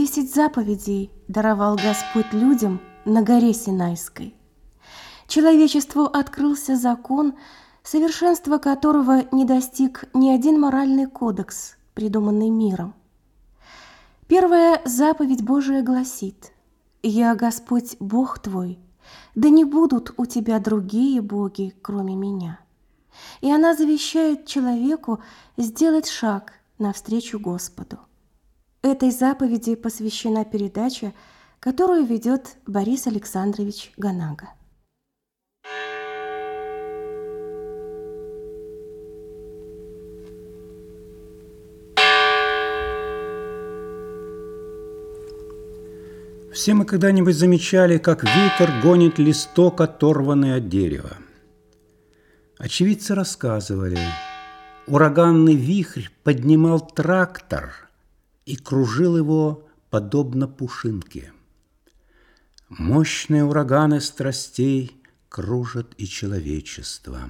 10 заповедей даровал Господь людям на горе Синайской. Человечеству открылся закон, совершенства которого не достиг ни один моральный кодекс, придуманный миром. Первая заповедь Божия гласит: «Я Господь Бог твой, да не будут у тебя другие боги, кроме меня». И она завещает человеку сделать шаг навстречу Господу. Этой заповеди посвящена передача, которую ведет Борис Александрович Ганага. Все мы когда-нибудь замечали, как ветер гонит листок, оторванный от дерева. Очевидцы рассказывали, ураганный вихрь поднимал трактор и кружил его подобно пушинке. Мощные ураганы страстей кружат и человечество.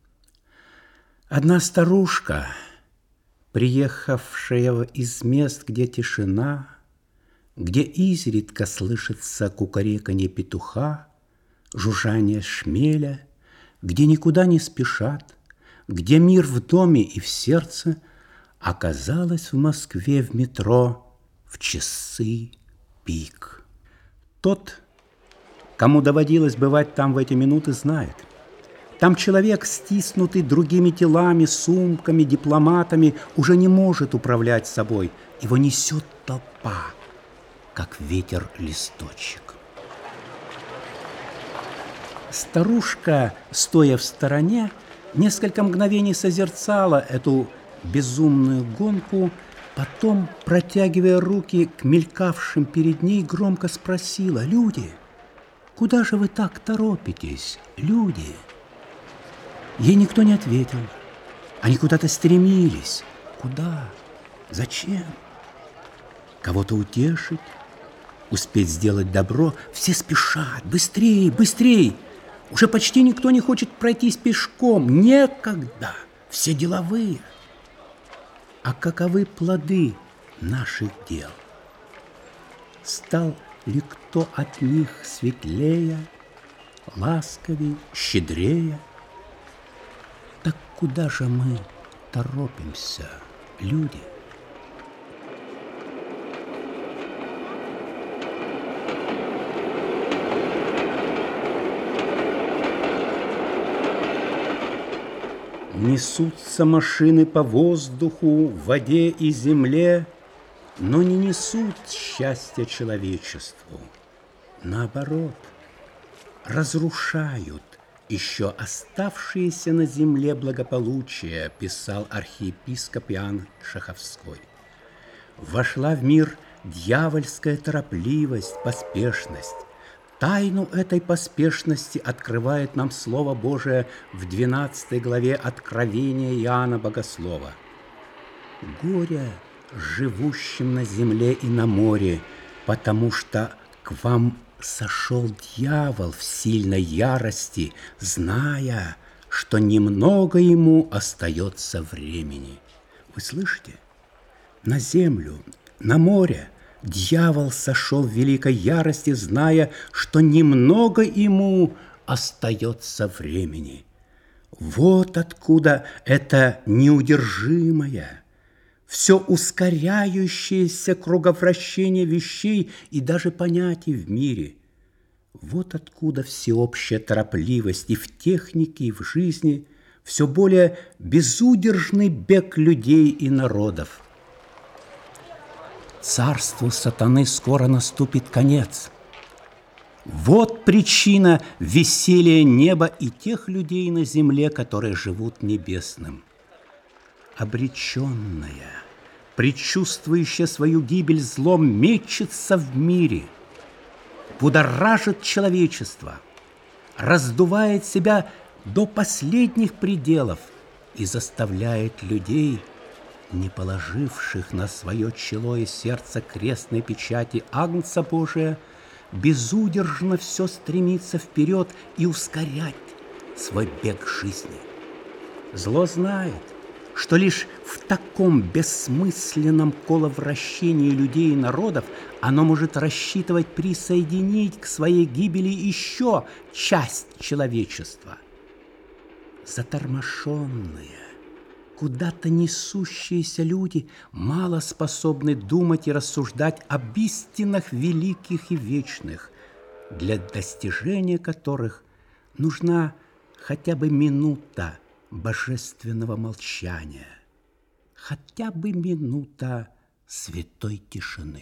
Одна старушка, приехавшая из мест, где тишина, где изредка слышится кукареканье петуха, жужжание шмеля, где никуда не спешат, где мир в доме и в сердце, оказалась в Москве в метро в часы пик. Тот, кому доводилось бывать там в эти минуты, знает. Там человек, стиснутый другими телами, сумками, дипломатами, уже не может управлять собой. Его несет толпа, как ветер листочек. Старушка, стоя в стороне, несколько мгновений созерцала эту безумную гонку, потом, протягивая руки к мелькавшим перед ней, громко спросила: «Люди, куда же вы так торопитесь, люди?» Ей никто не ответил. Они куда-то стремились. Куда? Зачем? Кого-то утешить? Успеть сделать добро? Все спешат. Быстрей, быстрей! Уже почти никто не хочет пройтись пешком. Некогда. Все деловые. А каковы плоды наших дел? Стал ли кто от них светлее, ласковее, щедрее? Так куда же мы торопимся, люди? Несутся машины по воздуху, в воде и земле, но не несут счастья человечеству. Наоборот, разрушают еще оставшееся на земле благополучие, писал архиепископ Иоанн Шаховской. Вошла в мир дьявольская торопливость, поспешность. Тайну этой поспешности открывает нам Слово Божие в 12 главе Откровения Иоанна Богослова. «Горе живущим на земле и на море, потому что к вам сошел дьявол в сильной ярости, зная, что немного ему остается времени». Вы слышите? На землю, на море дьявол сошел в великой ярости, зная, что немного ему остается времени. Вот откуда это неудержимое, все ускоряющееся круговращение вещей и даже понятий в мире. Вот откуда всеобщая торопливость и в технике, и в жизни, все более безудержный бег людей и народов. Царству сатаны скоро наступит конец. Вот причина веселья неба и тех людей на земле, которые живут небесным. Обреченная, предчувствующая свою гибель злом, мечется в мире, будоражит человечество, раздувает себя до последних пределов и заставляет людей, не положивших на свое чело и сердце крестной печати Агнца Божия, безудержно все стремиться вперед и ускорять свой бег жизни. Зло знает, что лишь в таком бессмысленном коловращении людей и народов оно может рассчитывать присоединить к своей гибели еще часть человечества. Затормошенные, куда-то несущиеся люди мало способны думать и рассуждать об истинах великих и вечных, для достижения которых нужна хотя бы минута божественного молчания, хотя бы минута святой тишины.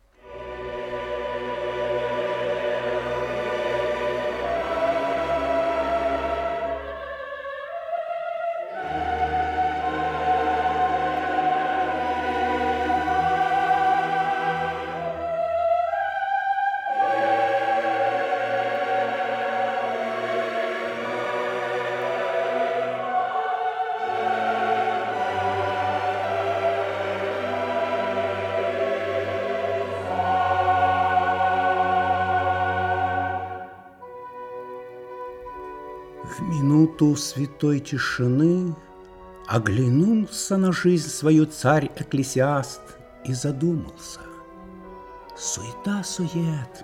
В минуту святой тишины оглянулся на жизнь свою царь-экклесиаст и задумался. Суета-сует,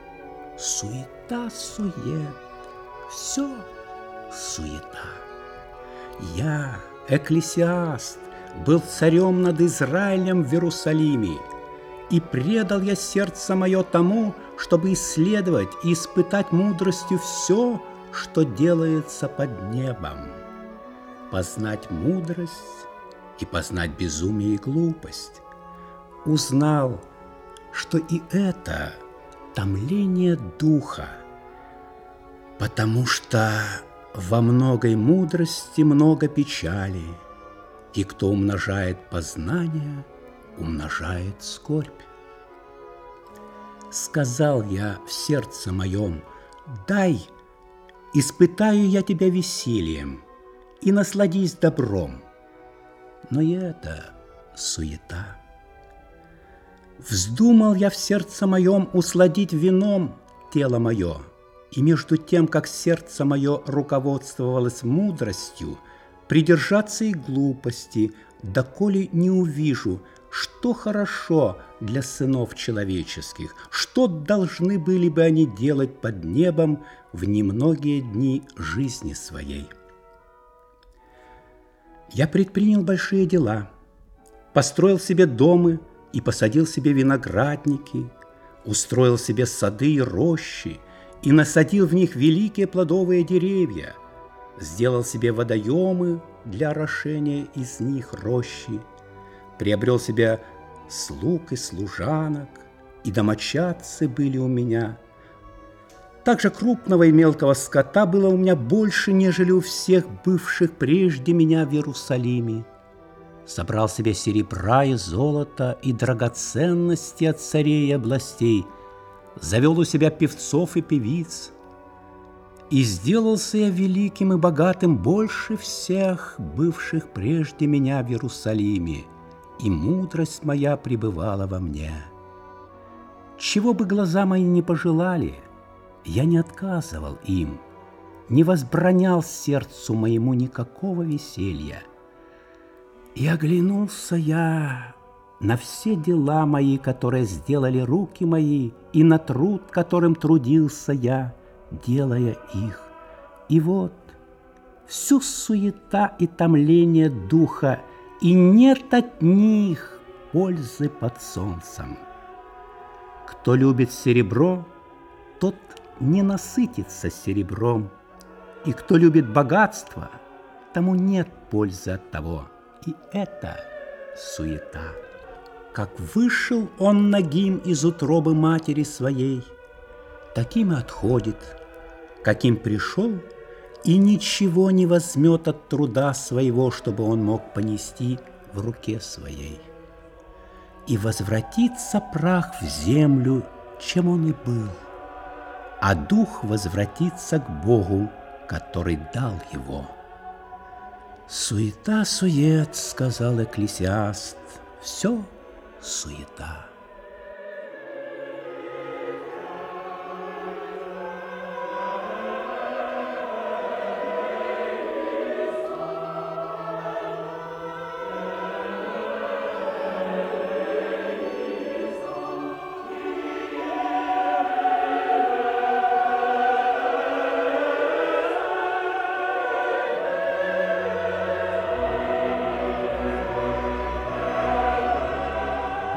суета-сует, все суета. Я, экклесиаст, был царем над Израилем в Иерусалиме, и предал я сердце мое тому, чтобы исследовать и испытать мудростью все, что делается под небом, познать мудрость и познать безумие и глупость. Узнал, что и это томление духа, потому что во многой мудрости много печали, и кто умножает познание, умножает скорбь. Сказал я в сердце моем: дай, испытаю я тебя весельем, и насладись добром. Но и это суета. Вздумал я в сердце моем усладить вином тело мое, и между тем, как сердце мое руководствовалось мудростью, придержаться и глупости, доколе не увижу, что хорошо для сынов человеческих, что должны были бы они делать под небом в немногие дни жизни своей. Я предпринял большие дела, построил себе дома и посадил себе виноградники, устроил себе сады и рощи, и насадил в них великие плодовые деревья, сделал себе водоемы для орошения из них рощи, приобрел себе слуг и служанок, и домочадцы были у меня. Также крупного и мелкого скота было у меня больше, нежели у всех бывших прежде меня в Иерусалиме. Собрал себе серебра и золота и драгоценности от царей и областей, завел у себя певцов и певиц, и сделался я великим и богатым больше всех бывших прежде меня в Иерусалиме, и мудрость моя пребывала во мне. Чего бы глаза мои не пожелали, я не отказывал им, не возбранял сердцу моему никакого веселья. И оглянулся я на все дела мои, которые сделали руки мои, и на труд, которым трудился я, делая их. И вот всю суета и томление духа, и нет от них пользы под солнцем. Кто любит серебро, тот не насытится серебром, и кто любит богатство, тому нет пользы от того. И это суета. Как вышел он нагим из утробы матери своей, таким и отходит, каким пришел, и ничего не возьмет от труда своего, чтобы он мог понести в руке своей. И возвратится прах в землю, чем он и был, а дух возвратится к Богу, который дал его. «Суета-сует», — сказал экклесиаст, — «все суета».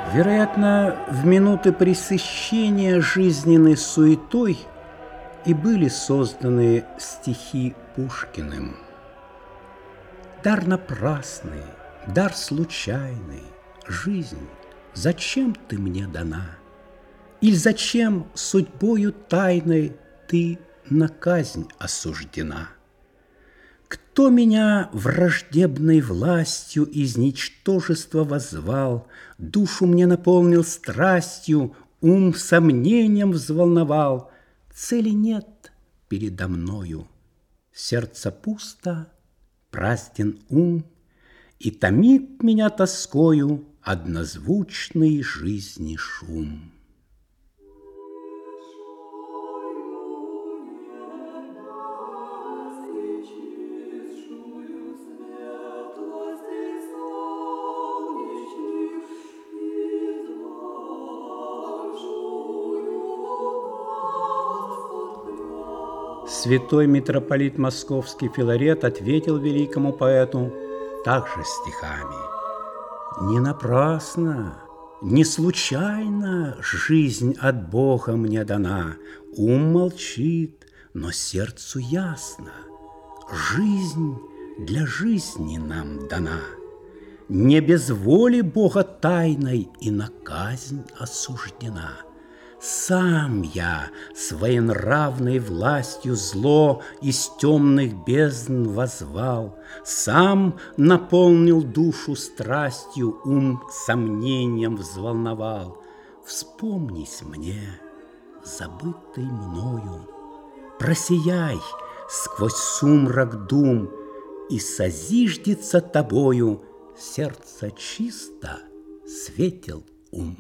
Вероятно, в минуты пресыщения жизненной суетой и были созданы стихи Пушкиным. Дар напрасный, дар случайный, жизнь, зачем ты мне дана? Иль зачем судьбою тайной ты на казнь осуждена? Кто меня враждебной властью из ничтожества воззвал, душу мне наполнил страстью, ум сомнением взволновал? Цели нет передо мною, сердце пусто, празден ум, и томит меня тоскою однозвучный жизни шум. Святой митрополит Московский Филарет ответил великому поэту также стихами: «Не напрасно, не случайно жизнь от Бога мне дана. Ум молчит, но сердцу ясно. Жизнь для жизни нам дана. Не без воли Бога тайной и на казнь осуждена. Сам я своенравной властью зло из темных бездн воззвал, сам наполнил душу страстью, ум сомнением взволновал. Вспомнись мне, забытый мною, просияй сквозь сумрак дум, и созиждется тобою сердце чисто, светел ум».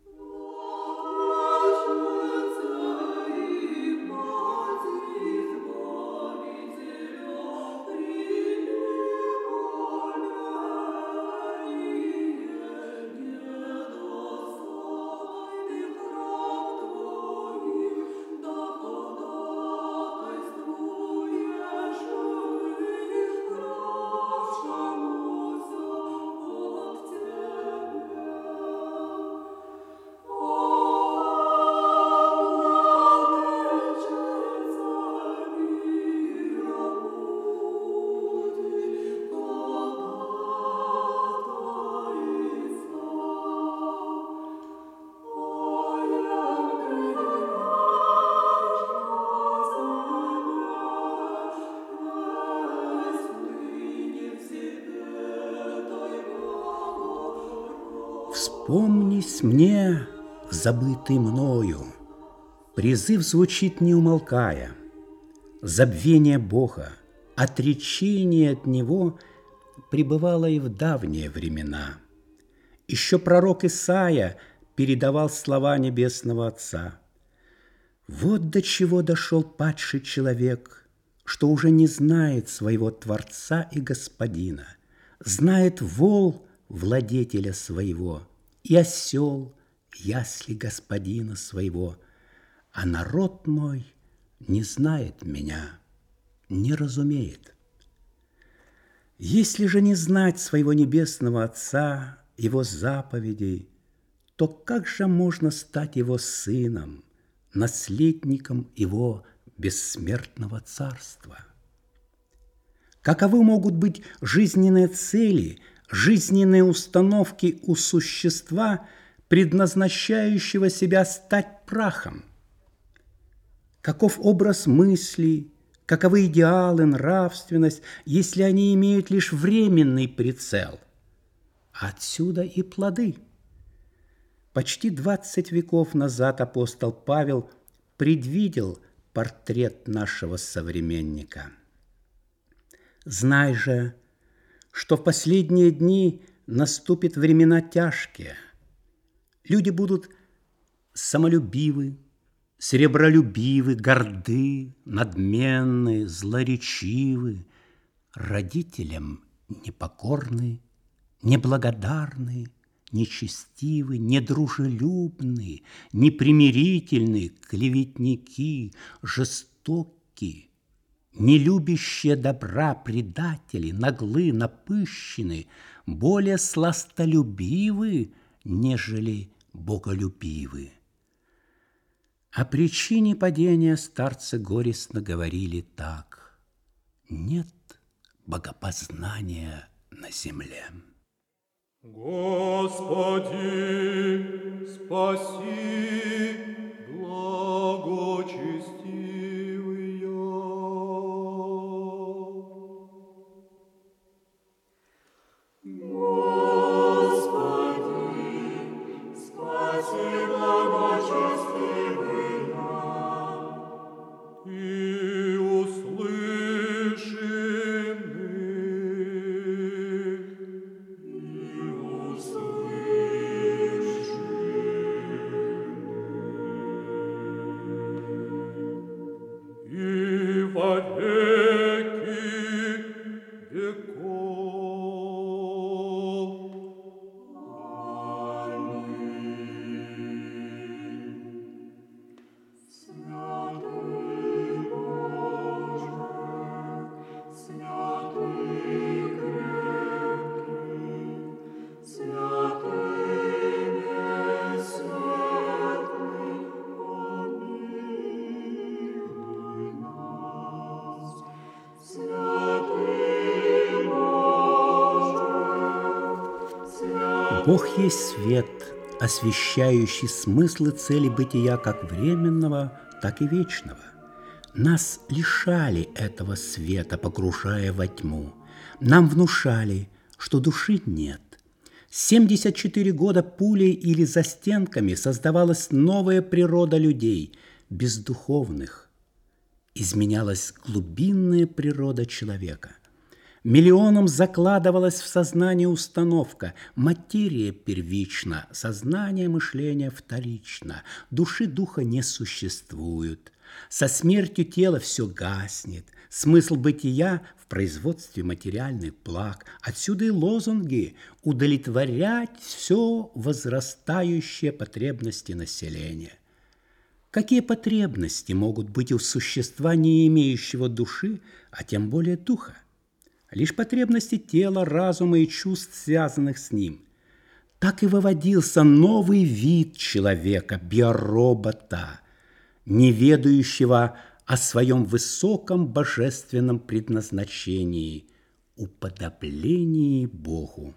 Вспомнись мне, забытый мною. Призыв звучит не умолкая. Забвение Бога, отречение от Него пребывало и в давние времена. Еще пророк Исаия передавал слова Небесного Отца: «Вот до чего дошел падший человек, что уже не знает своего Творца и Господина, знает вол владетеля своего, и осел ясли господина своего, а народ мой не знает меня, не разумеет». Если же не знать своего Небесного Отца, Его заповедей, то как же можно стать Его сыном, наследником Его бессмертного царства? Каковы могут быть жизненные цели, жизненные установки у существа, предназначающего себя стать прахом? Каков образ мыслей, каковы идеалы, нравственность, если они имеют лишь временный прицел? Отсюда и плоды. Почти 20 веков назад апостол Павел предвидел портрет нашего современника. «Знай же, что в последние дни наступят времена тяжкие. Люди будут самолюбивы, сребролюбивы, горды, надменны, злоречивы, родителям непокорны, неблагодарны, нечестивы, недружелюбны, непримирительны, клеветники, жестоки, нелюбящие добра, предатели, наглы, напыщены, более сластолюбивы, нежели боголюбивы. О причине падения старцы горестно говорили так: нет богопознания на земле. Господи, спаси, благочестивые. Господи, спаси, благочестивые. И услыши и во веки веков. Святый Боже, святый крепкий, святый бессмертный, помилуй нас. Святый Боже, святый. Бог есть свет, освещающий смыслы цели бытия как временного, так и вечного. Нас лишали этого света, погружая во тьму. Нам внушали, что души нет. 74 года пулей или застенками создавалась новая природа людей, бездуховных. Изменялась глубинная природа человека. Миллионам закладывалась в сознание установка: материя первична, сознание мышления вторично, души духа не существует. Со смертью тела все гаснет, смысл бытия в производстве материальных благ. Отсюда и лозунги: удовлетворять все возрастающие потребности населения. Какие потребности могут быть у существа, не имеющего души, а тем более духа? Лишь потребности тела, разума и чувств, связанных с ним. Так и выводился новый вид человека, биоробота, не ведающего о своем высоком божественном предназначении, уподоблении Богу.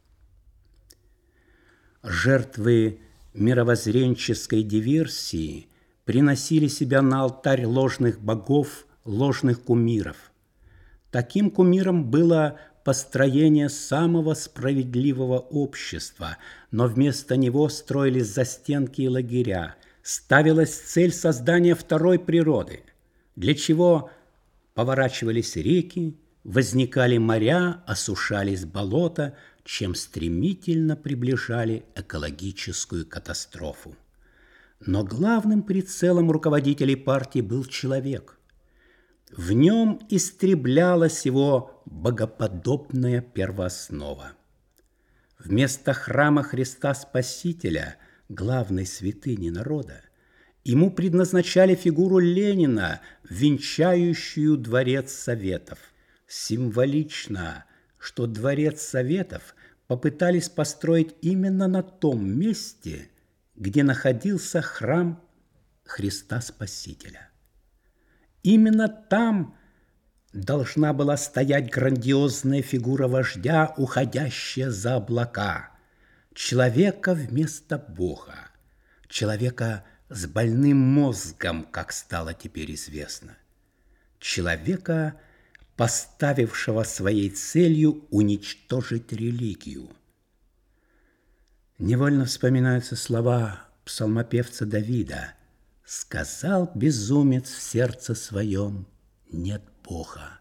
Жертвы мировоззренческой диверсии приносили себя на алтарь ложных богов, ложных кумиров. Таким кумиром было построение самого справедливого общества, но вместо него строились застенки и лагеря, ставилась цель создания второй природы, для чего поворачивались реки, возникали моря, осушались болота, чем стремительно приближали экологическую катастрофу. Но главным прицелом руководителей партии был человек. В нем истреблялась его богоподобная первооснова. Вместо храма Христа Спасителя, главной святыни народа, ему предназначали фигуру Ленина, венчающую Дворец Советов. Символично, что Дворец Советов попытались построить именно на том месте, где находился храм Христа Спасителя. Именно там должна была стоять грандиозная фигура вождя, уходящая за облака, человека вместо Бога, человека с больным мозгом, как стало теперь известно, человека, поставившего своей целью уничтожить религию. Невольно вспоминаются слова псалмопевца Давида: «Сказал безумец в сердце своем: нет Бога».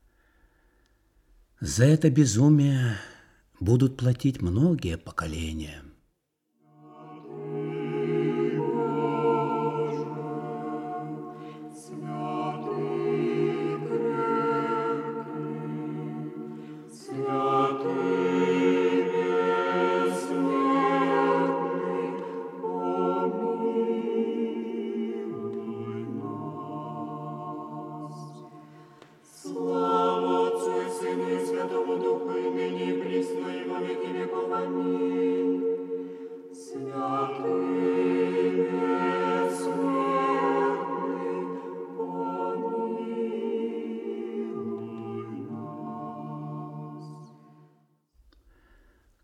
За это безумие будут платить многие поколения. Святому Духу, и ныне и присно, и во веки веков. Аминь.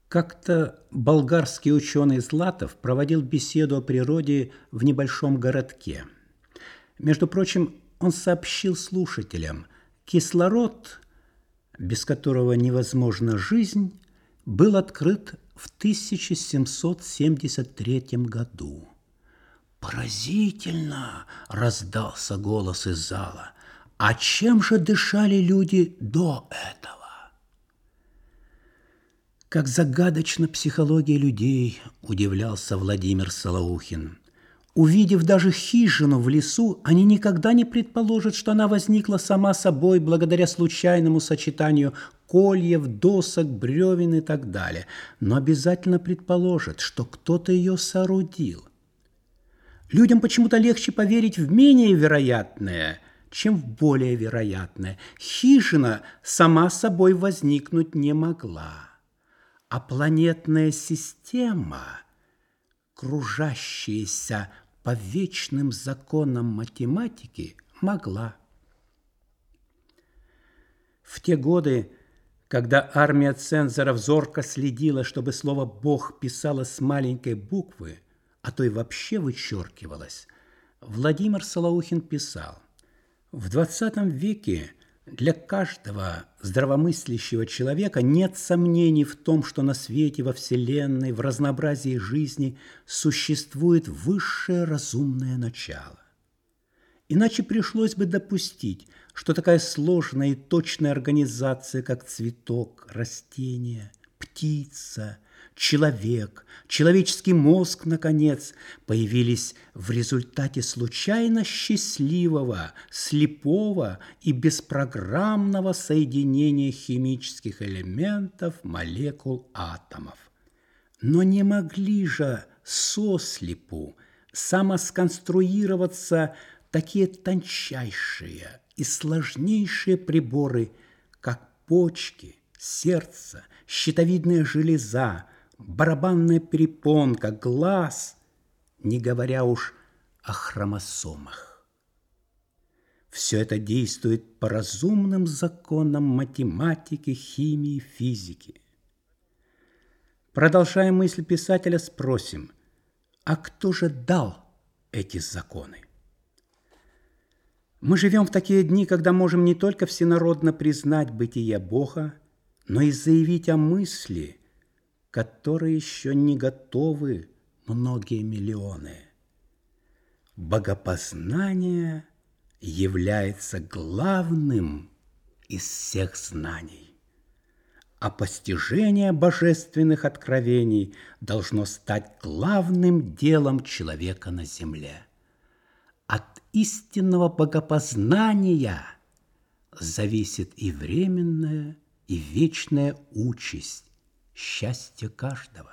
Как-то болгарский ученый Златов проводил беседу о природе в небольшом городке. Между прочим, он сообщил слушателям, кислород, без которого невозможна жизнь, был открыт в 1773 году. «Поразительно!» – раздался голос из зала. «А чем же дышали люди до этого?» Как загадочна психология людей, удивлялся Владимир Солоухин. Увидев даже хижину в лесу, они никогда не предположат, что она возникла сама собой благодаря случайному сочетанию кольев, досок, бревен и так далее, но обязательно предположат, что кто-то ее соорудил. Людям почему-то легче поверить в менее вероятное, чем в более вероятное. Хижина сама собой возникнуть не могла. А планетная система, кружащаяся по вечным законам математики, могла. В те годы, когда армия цензоров зорко следила, чтобы слово «Бог» писалось с маленькой буквы, а то и вообще вычеркивалось, Владимир Солоухин писал: «В 20 веке для каждого здравомыслящего человека нет сомнений в том, что на свете, во Вселенной, в разнообразии жизни существует высшее разумное начало. Иначе пришлось бы допустить, что такая сложная и точная организация, как цветок, растение, птица, человек, человеческий мозг, наконец, появились в результате случайно счастливого, слепого и беспрограммного соединения химических элементов, молекул, атомов. Но не могли же сослепу самосконструироваться такие тончайшие и сложнейшие приборы, как почки, сердце, щитовидная железа, барабанная перепонка, глаз, не говоря уж о хромосомах. Все это действует по разумным законам математики, химии, физики. Продолжая мысль писателя, спросим, а кто же дал эти законы? Мы живем в такие дни, когда можем не только всенародно признать бытие Бога, но и заявить о мысли, которые еще не готовы многие миллионы. Богопознание является главным из всех знаний, а постижение божественных откровений должно стать главным делом человека на земле. От истинного богопознания зависит и временная, и вечная участь, счастье каждого.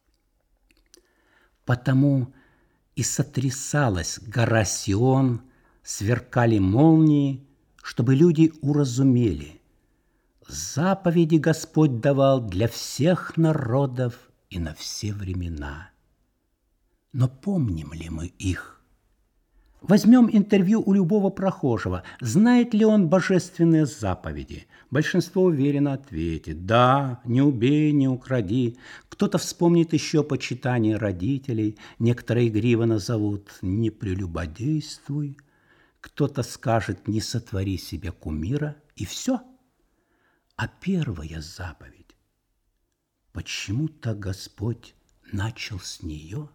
Потому и сотрясалась гора Сион, сверкали молнии, чтобы люди уразумели. Заповеди Господь давал для всех народов и на все времена. Но помним ли мы их? Возьмем интервью у любого прохожего. Знает ли он божественные заповеди? Большинство уверенно ответит: да, не убей, не укради. Кто-то вспомнит еще почитание родителей, некоторые игриво назовут «не прелюбодействуй», кто-то скажет «не сотвори себе кумира», и все. А первая заповедь, почему-то Господь начал с нее.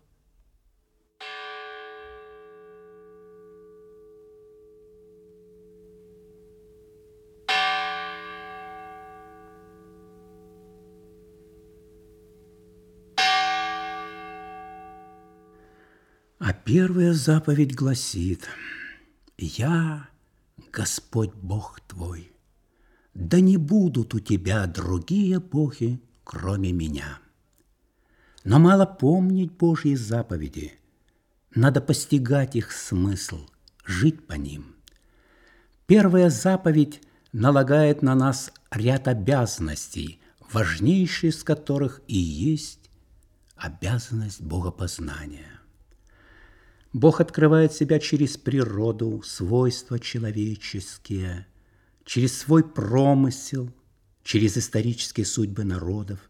А первая заповедь гласит: «Я, Господь Бог твой, да не будут у тебя другие боги, кроме меня». Но мало помнить Божьи заповеди, надо постигать их смысл, жить по ним. Первая заповедь налагает на нас ряд обязанностей, важнейшей из которых и есть обязанность богопознания. Бог открывает себя через природу, свойства человеческие, через свой промысел, через исторические судьбы народов.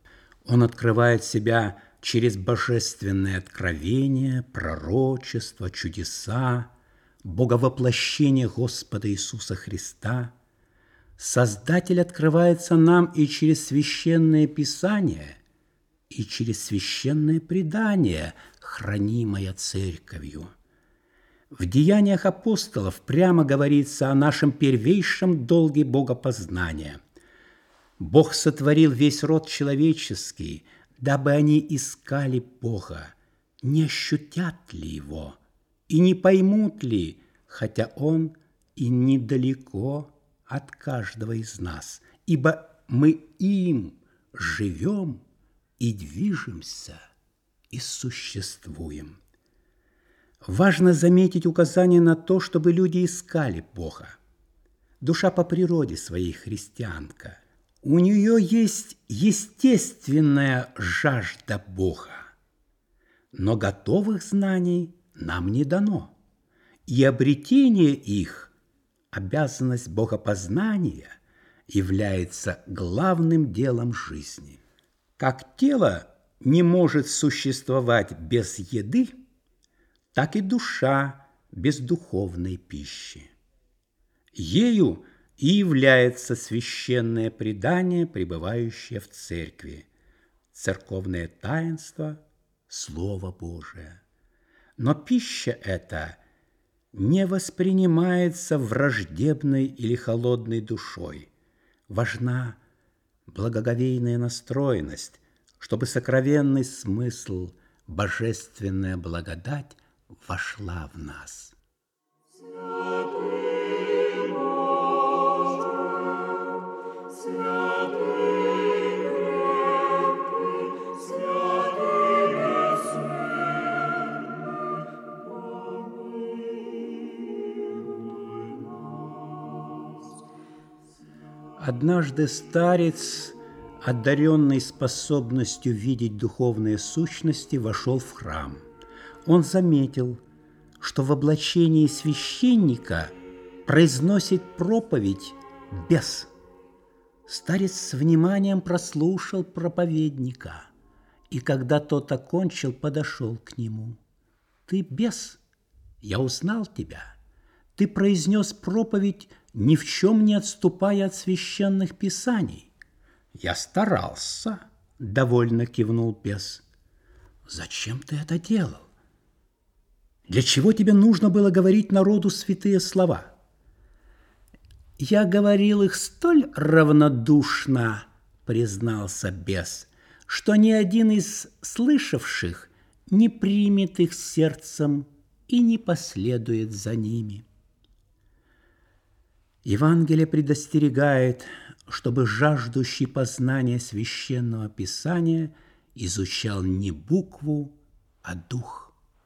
Он открывает себя через божественное откровение, пророчество, чудеса, боговоплощение Господа Иисуса Христа. Создатель открывается нам и через священное Писание, и через священное предание, хранимое Церковью. В Деяниях апостолов прямо говорится о нашем первейшем долге богопознания. Бог сотворил весь род человеческий, дабы они искали Бога, не ощутят ли Его и не поймут ли, хотя Он и недалеко от каждого из нас, ибо мы им живем и движемся и существуем. Важно заметить указание на то, чтобы люди искали Бога. Душа по природе своей христианка. У нее есть естественная жажда Бога. Но готовых знаний нам не дано. И обретение их, обязанность богопознания, является главным делом жизни. Как тело не может существовать без еды, так и душа без духовной пищи. Ею и является священное предание, пребывающее в церкви, церковное таинство, Слово Божие. Но пища эта не воспринимается враждебной или холодной душой. Важна благоговейная настроенность, чтобы сокровенный смысл, божественная благодать вошла в нас. Святый Боже, святый крепкий, святый бессмертный, помилуй нас. Однажды старец, одаренный способностью видеть духовные сущности, вошел в храм. Он заметил, что в облачении священника произносит проповедь бес. Старец с вниманием прослушал проповедника, и когда тот окончил, подошел к нему. «Ты бес, я узнал тебя. Ты произнес проповедь, ни в чем не отступая от священных писаний». «Я старался», — довольно кивнул бес. «Зачем ты это делал? Для чего тебе нужно было говорить народу святые слова?» «Я говорил их столь равнодушно, — признался бес, — что ни один из слышавших не примет их сердцем и не последует за ними». Евангелие предостерегает, чтобы жаждущий познания священного Писания изучал не букву, а дух.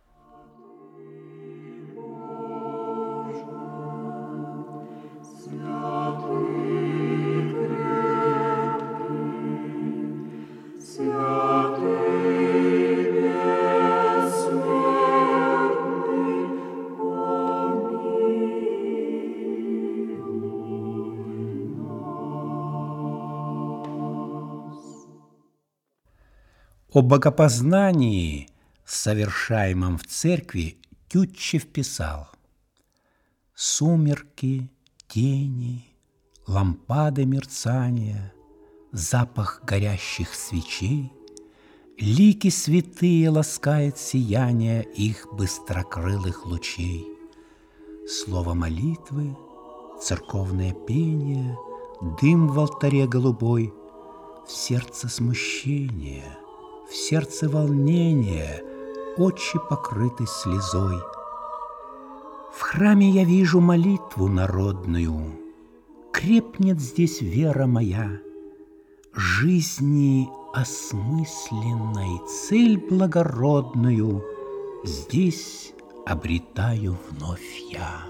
О богопознании, совершаемом в церкви, Тютчев писал: «Сумерки, тени, лампады мерцания, запах горящих свечей, лики святые ласкает сияние их быстрокрылых лучей. Слово молитвы, церковное пение, дым в алтаре голубой, в сердце смущение, в сердце волнение, очи покрыты слезой. В храме я вижу молитву народную, крепнет здесь вера моя, жизни осмысленной цель благородную здесь обретаю вновь я».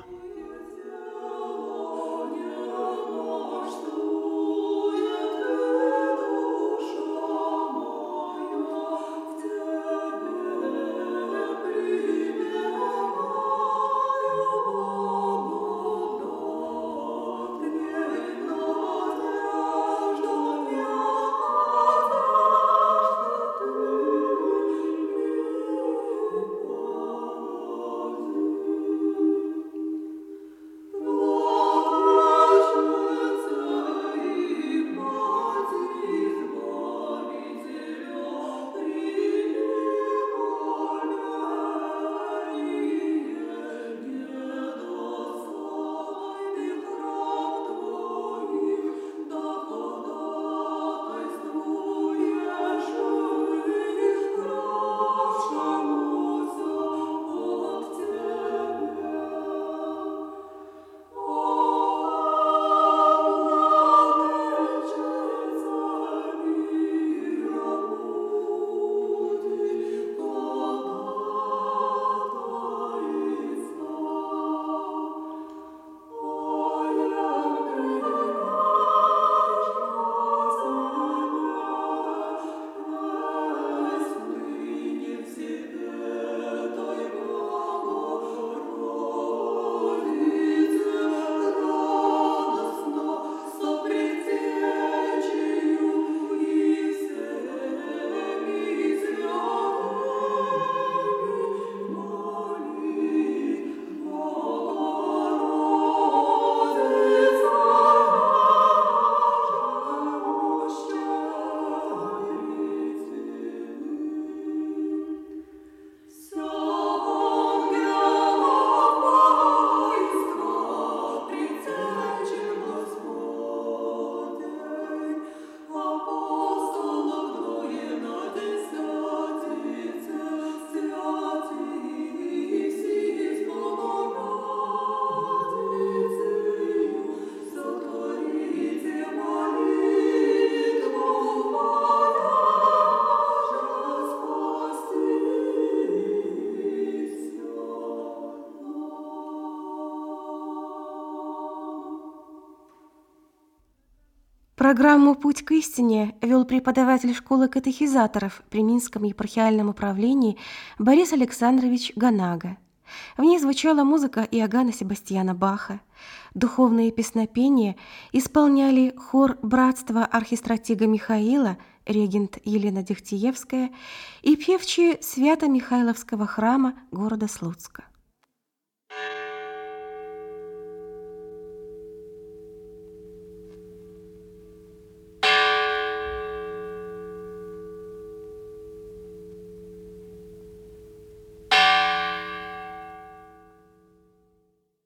Программу «Путь к истине» вел преподаватель школы катехизаторов при Минском епархиальном управлении Борис Александрович Ганага. В ней звучала музыка Иоганна Себастьяна Баха. Духовные песнопения исполняли хор братства архистратига Михаила, регент Елена Дегтяевская, и певчие Свято-Михайловского храма города Слуцка.